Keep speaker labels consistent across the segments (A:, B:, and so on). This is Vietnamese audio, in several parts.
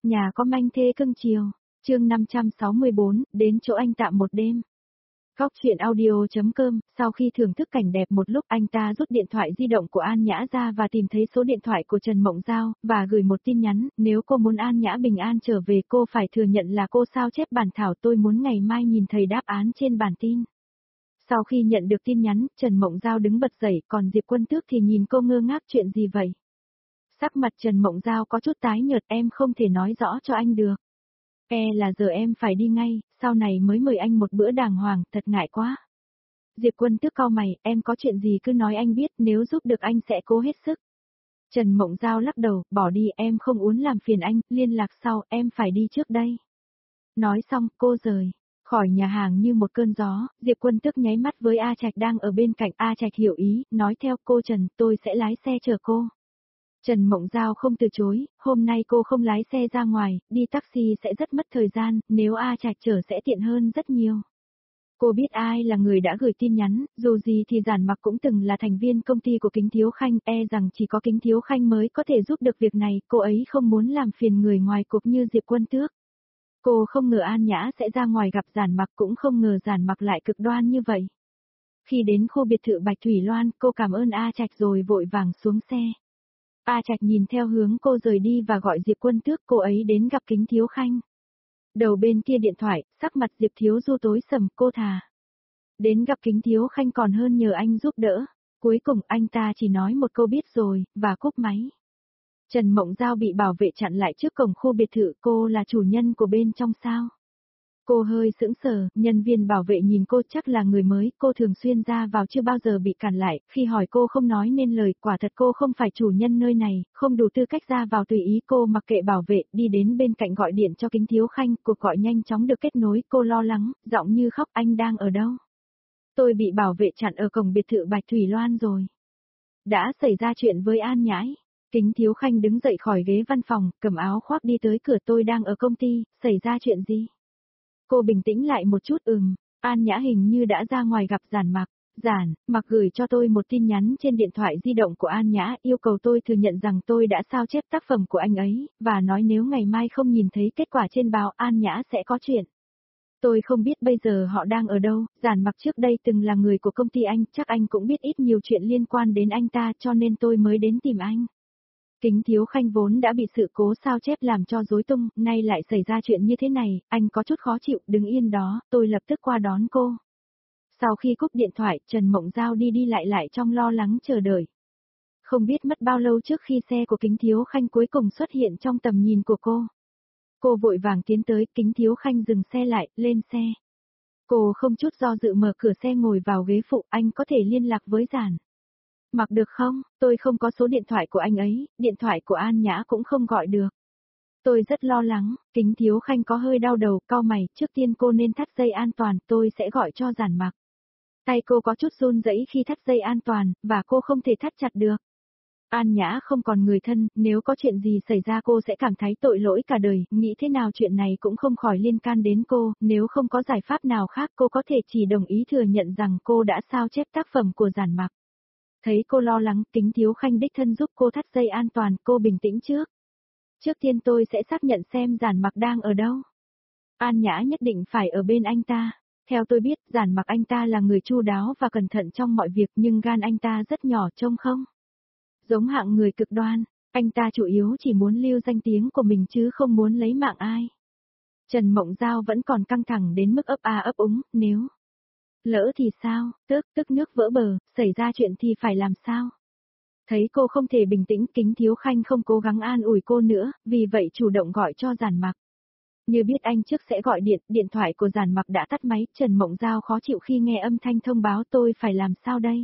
A: Nhà có manh thê cưng chiều, chương 564, đến chỗ anh tạm một đêm. Góc truyện audio.com, sau khi thưởng thức cảnh đẹp một lúc anh ta rút điện thoại di động của An Nhã ra và tìm thấy số điện thoại của Trần Mộng Giao, và gửi một tin nhắn, nếu cô muốn An Nhã bình an trở về cô phải thừa nhận là cô sao chép bản thảo, tôi muốn ngày mai nhìn thấy đáp án trên bản tin. Sau khi nhận được tin nhắn, Trần Mộng Giao đứng bật dậy, còn Diệp Quân Tước thì nhìn cô ngơ ngác, chuyện gì vậy? Sắc mặt Trần Mộng Giao có chút tái nhợt, em không thể nói rõ cho anh được. Là giờ em phải đi ngay, sau này mới mời anh một bữa đàng hoàng, thật ngại quá. Diệp Quân Tước cau mày, em có chuyện gì cứ nói anh biết, nếu giúp được anh sẽ cố hết sức. Trần Mộng Giao lắc đầu, bỏ đi, em không muốn làm phiền anh, liên lạc sau, em phải đi trước đây. Nói xong, cô rời khỏi nhà hàng như một cơn gió. Diệp Quân Tước nháy mắt với A Trạch đang ở bên cạnh. A Trạch hiểu ý, nói theo, cô Trần, tôi sẽ lái xe chở cô. Trần Mộng Giao không từ chối, hôm nay cô không lái xe ra ngoài, đi taxi sẽ rất mất thời gian, nếu A Trạch chở sẽ tiện hơn rất nhiều. Cô biết ai là người đã gửi tin nhắn, dù gì thì Giản Mặc cũng từng là thành viên công ty của Kính Thiếu Khanh, rằng chỉ có Kính Thiếu Khanh mới có thể giúp được việc này, cô ấy không muốn làm phiền người ngoài cuộc như Diệp Quân Tước. Cô không ngờ An Nhã sẽ ra ngoài gặp Giản Mặc, cũng không ngờ Giản Mặc lại cực đoan như vậy. Khi đến khu biệt thự Bạch Thủy Loan, cô cảm ơn A Trạch rồi vội vàng xuống xe. A Trạch nhìn theo hướng cô rời đi và gọi Diệp Quân Tước, cô ấy đến gặp Kính Thiếu Khanh. Đầu bên kia điện thoại, sắc mặt Diệp Thiếu Du tối sầm, cô thà đến gặp Kính Thiếu Khanh còn hơn nhờ anh giúp đỡ. Cuối cùng anh ta chỉ nói một câu biết rồi, và cúp máy. Trần Mộng Giao bị bảo vệ chặn lại trước cổng khu biệt thự, cô là chủ nhân của bên trong sao? Cô hơi sững sờ, nhân viên bảo vệ nhìn cô chắc là người mới, cô thường xuyên ra vào chưa bao giờ bị cản lại, khi hỏi cô không nói nên lời, quả thật cô không phải chủ nhân nơi này, không đủ tư cách ra vào tùy ý. Cô mặc kệ bảo vệ, đi đến bên cạnh gọi điện cho Kính Thiếu Khanh, cuộc gọi nhanh chóng được kết nối, cô lo lắng, giọng như khóc, anh đang ở đâu? Tôi bị bảo vệ chặn ở cổng biệt thự Bạch Thủy Loan rồi. Đã xảy ra chuyện với An Nhãi. Kính Thiếu Khanh đứng dậy khỏi ghế văn phòng, cầm áo khoác đi tới cửa, tôi đang ở công ty, xảy ra chuyện gì? Cô bình tĩnh lại một chút, An Nhã hình như đã ra ngoài gặp Giản Mặc. Giản Mặc gửi cho tôi một tin nhắn trên điện thoại di động của An Nhã, yêu cầu tôi thừa nhận rằng tôi đã sao chép tác phẩm của anh ấy, và nói nếu ngày mai không nhìn thấy kết quả trên báo An Nhã sẽ có chuyện. Tôi không biết bây giờ họ đang ở đâu, Giản Mặc trước đây từng là người của công ty anh, chắc anh cũng biết ít nhiều chuyện liên quan đến anh ta cho nên tôi mới đến tìm anh. Kính Thiếu Khanh vốn đã bị sự cố sao chép làm cho rối tung, nay lại xảy ra chuyện như thế này, anh có chút khó chịu, đứng yên đó, tôi lập tức qua đón cô. Sau khi cúp điện thoại, Trần Mộng Giao đi đi lại trong lo lắng chờ đợi. Không biết mất bao lâu trước khi xe của Kính Thiếu Khanh cuối cùng xuất hiện trong tầm nhìn của cô. Cô vội vàng tiến tới, Kính Thiếu Khanh dừng xe lại, lên xe. Cô không chút do dự mở cửa xe ngồi vào ghế phụ, anh có thể liên lạc với Giản Mặc được không? Tôi không có số điện thoại của anh ấy, điện thoại của An Nhã cũng không gọi được. Tôi rất lo lắng. Kính Thiếu Khanh có hơi đau đầu, cau mày, trước tiên cô nên thắt dây an toàn, tôi sẽ gọi cho Giản Mặc. Tay cô có chút run rẩy khi thắt dây an toàn, và cô không thể thắt chặt được. An Nhã không còn người thân, nếu có chuyện gì xảy ra cô sẽ cảm thấy tội lỗi cả đời, nghĩ thế nào chuyện này cũng không khỏi liên can đến cô, nếu không có giải pháp nào khác cô có thể chỉ đồng ý thừa nhận rằng cô đã sao chép tác phẩm của Giản Mặc. Thấy cô lo lắng, Kính Thiếu Khanh đích thân giúp cô thắt dây an toàn, cô bình tĩnh trước. Trước tiên tôi sẽ xác nhận xem Giản Mặc đang ở đâu. An Nhã nhất định phải ở bên anh ta. Theo tôi biết, Giản Mặc anh ta là người chu đáo và cẩn thận trong mọi việc, nhưng gan anh ta rất nhỏ, trông không giống hạng người cực đoan, anh ta chủ yếu chỉ muốn lưu danh tiếng của mình chứ không muốn lấy mạng ai. Trần Mộng Giao vẫn còn căng thẳng đến mức ấp a ấp úng, nếu lỡ thì sao, tức nước vỡ bờ, xảy ra chuyện thì phải làm sao? Thấy cô không thể bình tĩnh, Kính Thiếu Khanh không cố gắng an ủi cô nữa, vì vậy chủ động gọi cho Giản Mặc. Như biết anh trước sẽ gọi điện thoại của Giản Mặc đã tắt máy, Trần Mộng Giao khó chịu khi nghe âm thanh thông báo, tôi phải làm sao đây?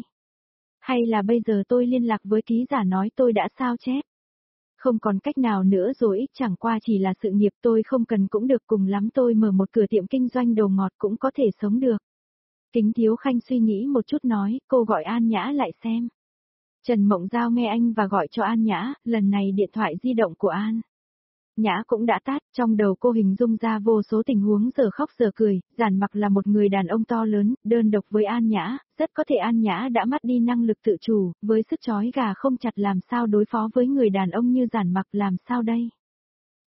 A: Hay là bây giờ tôi liên lạc với ký giả nói tôi đã sao chép? Không còn cách nào nữa rồi, chẳng qua chỉ là sự nghiệp, tôi không cần cũng được, cùng lắm tôi mở một cửa tiệm kinh doanh đồ ngọt cũng có thể sống được. Kính Thiếu Khanh suy nghĩ một chút nói, cô gọi An Nhã lại xem. Trần Mộng Giao nghe anh và gọi cho An Nhã, lần này điện thoại di động của An Nhã cũng đã tắt, trong đầu cô hình dung ra vô số tình huống giờ khóc giờ cười. Giản Mặc là một người đàn ông to lớn, đơn độc với An Nhã, rất có thể An Nhã đã mất đi năng lực tự chủ, với sức trói gà không chặt làm sao đối phó với người đàn ông như Giản Mặc, làm sao đây?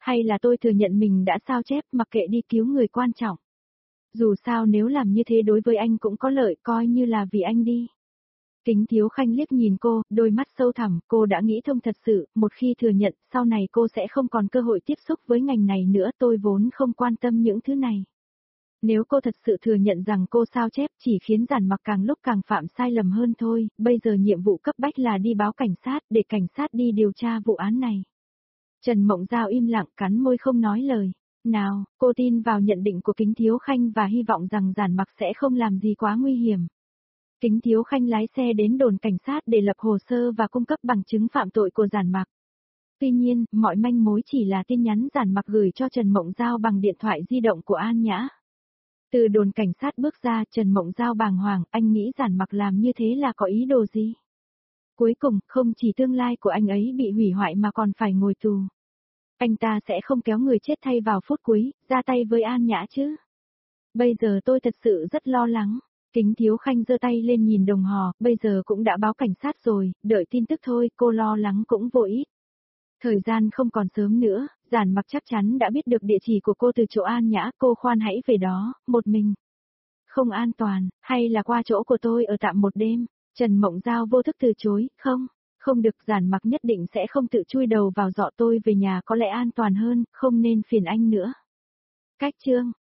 A: Hay là tôi thừa nhận mình đã sao chép, mặc kệ đi, cứu người quan trọng. Dù sao nếu làm như thế đối với anh cũng có lợi, coi như là vì anh đi. Kính Thiếu Khanh liếc nhìn cô, đôi mắt sâu thẳm, cô đã nghĩ thông thật sự, một khi thừa nhận, sau này cô sẽ không còn cơ hội tiếp xúc với ngành này nữa, tôi vốn không quan tâm những thứ này. Nếu cô thật sự thừa nhận rằng cô sao chép chỉ khiến Giản Mặc càng lúc càng phạm sai lầm hơn thôi, bây giờ nhiệm vụ cấp bách là đi báo cảnh sát, để cảnh sát đi điều tra vụ án này. Trần Mộng Giao im lặng cắn môi không nói lời. Nào, cô tin vào nhận định của Kính Thiếu Khanh và hy vọng rằng Giản Mặc sẽ không làm gì quá nguy hiểm. Kính Thiếu Khanh lái xe đến đồn cảnh sát để lập hồ sơ và cung cấp bằng chứng phạm tội của Giản Mặc. Tuy nhiên, mọi manh mối chỉ là tin nhắn Giản Mặc gửi cho Trần Mộng Giao bằng điện thoại di động của An Nhã. Từ đồn cảnh sát bước ra, Trần Mộng Giao bàng hoàng, anh nghĩ Giản Mặc làm như thế là có ý đồ gì? Cuối cùng, không chỉ tương lai của anh ấy bị hủy hoại mà còn phải ngồi tù. Anh ta sẽ không kéo người chết thay vào phút cuối, ra tay với An Nhã chứ? Bây giờ tôi thật sự rất lo lắng. Kính Thiếu Khanh giơ tay lên nhìn đồng hồ, bây giờ cũng đã báo cảnh sát rồi, đợi tin tức thôi, cô lo lắng cũng vô ích. Thời gian không còn sớm nữa, Giản Mặc chắc chắn đã biết được địa chỉ của cô từ chỗ An Nhã, cô khoan hãy về đó, một mình. Không an toàn, hay là qua chỗ của tôi ở tạm một đêm? Trần Mộng Giao vô thức từ chối, không được, Giản Mặc nhất định sẽ không tự chui đầu vào giọ tôi về nhà, có lẽ an toàn hơn, không nên phiền anh nữa. Cách chương